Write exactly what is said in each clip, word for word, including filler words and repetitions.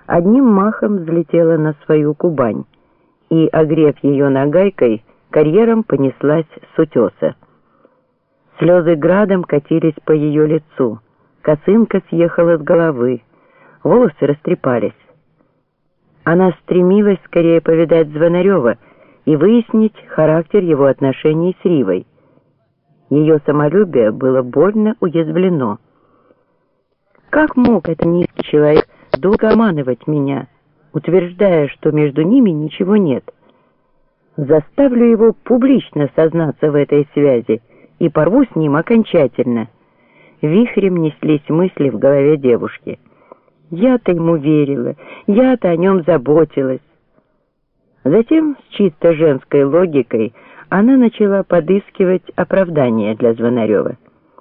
одним махом взлетела на свою Кубань и, огрев ее нагайкой, карьером понеслась с утеса. Слезы градом катились по ее лицу, косынка съехала с головы, волосы растрепались. Она стремилась скорее повидать Звонарева и выяснить характер его отношений с Ривой. Ее самолюбие было больно уязвлено. Как мог этот низкий человек долго обманывать меня, утверждая, что между ними ничего нет? Заставлю его публично сознаться в этой связи и порву с ним окончательно. Вихрем неслись мысли в голове девушки. Я-то ему верила, я-то о нем заботилась. Затем с чисто женской логикой она начала подыскивать оправдание для Звонарева.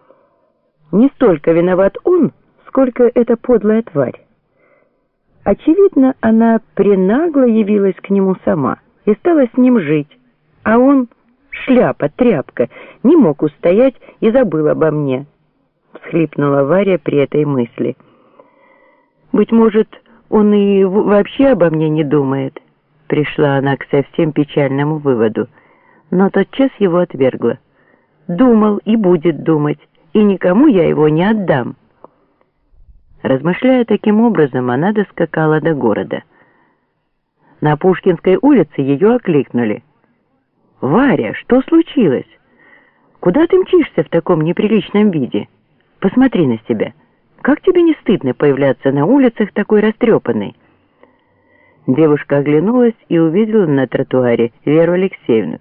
Не столько виноват он, сколько эта подлая тварь. Очевидно, она пренагло явилась к нему сама и стала с ним жить, а он, шляпа, тряпка, не мог устоять и забыл обо мне. Всхлипнула Варя при этой мысли. Быть может, он и вообще обо мне не думает. Пришла она к совсем печальному выводу, но тотчас его отвергла. Думал и будет думать, и никому я его не отдам. Размышляя таким образом, она доскакала до города. На Пушкинской улице ее окликнули. «Варя, что случилось? Куда ты мчишься в таком неприличном виде? Посмотри на себя. Как тебе не стыдно появляться на улицах такой растрепанной?» Девушка оглянулась и увидела на тротуаре Веру Алексеевну.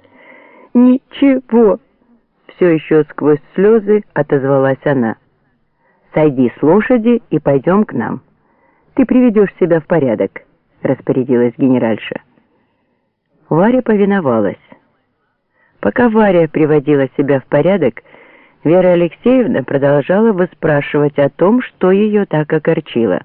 «Ничего!» — все еще сквозь слезы отозвалась она. «Сойди с лошади и пойдем к нам. Ты приведешь себя в порядок», — распорядилась генеральша. Варя повиновалась. Пока Варя приводила себя в порядок, Вера Алексеевна продолжала выспрашивать о том, что ее так огорчило.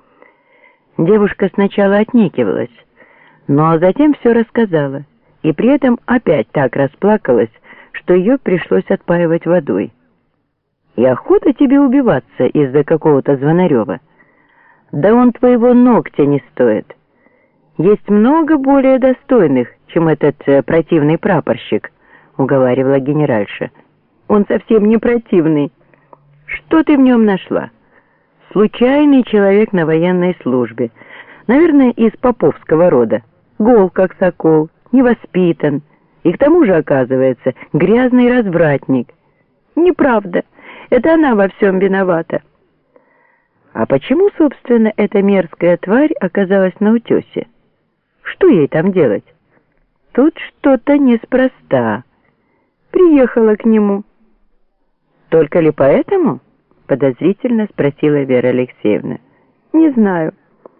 Девушка сначала отнекивалась, но затем все рассказала, и при этом опять так расплакалась, что ее пришлось отпаивать водой. «И охота тебе убиваться из-за какого-то Звонарева? Да он твоего ногтя не стоит. Есть много более достойных, чем этот э, противный прапорщик», — уговаривала генеральша. «Он совсем не противный. Что ты в нем нашла? Случайный человек на военной службе, наверное, из поповского рода, гол как сокол, невоспитан, и к тому же, оказывается, грязный развратник». «Неправда, это она во всем виновата». «А почему, собственно, эта мерзкая тварь оказалась на утесе? Что ей там делать?» «Тут что-то неспроста. Приехала к нему». «Только ли поэтому?» — подозрительно спросила Вера Алексеевна. «Не знаю.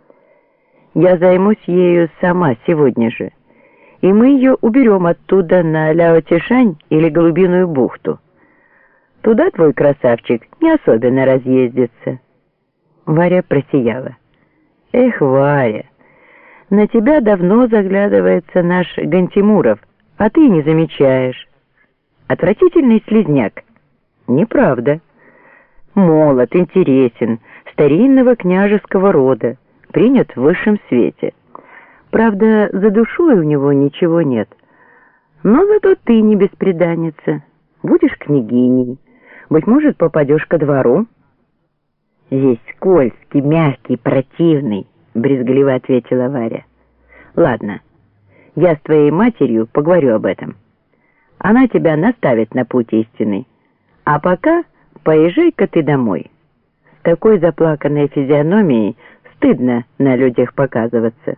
Я займусь ею сама сегодня же, и мы ее уберем оттуда на Ляо-Тишань или Голубиную бухту. Туда твой красавчик не особенно разъездится». Варя просияла. «Эх, Варя, на тебя давно заглядывается наш Гантимуров, а ты не замечаешь. Отвратительный слизняк». «Неправда. Молод, интересен, старинного княжеского рода, принят в высшем свете. Правда, за душой у него ничего нет. Но зато ты не бесприданница, будешь княгиней, быть может, попадешь ко двору». «Здесь скользкий, мягкий, противный», — брезгливо ответила Варя. «Ладно, я с твоей матерью поговорю об этом. Она тебя наставит на путь истинный. А пока поезжай-ка ты домой. С такой заплаканной физиономией стыдно на людях показываться».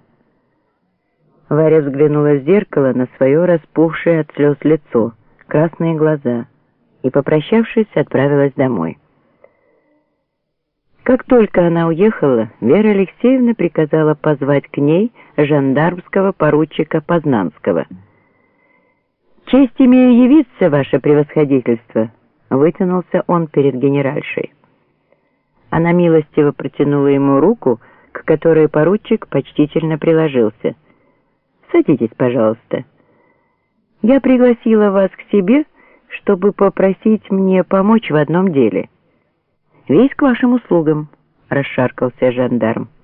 Варя взглянула в зеркало на свое распухшее от слез лицо, красные глаза, и, попрощавшись, отправилась домой. Как только она уехала, Вера Алексеевна приказала позвать к ней жандармского поручика Познанского. «Честь имею явиться, ваше превосходительство», — вытянулся он перед генеральшей. Она милостиво протянула ему руку, к которой поручик почтительно приложился. «Садитесь, пожалуйста. Я пригласила вас к себе, чтобы попросить мне помочь в одном деле». «Весь к вашим услугам», — расшаркался жандарм.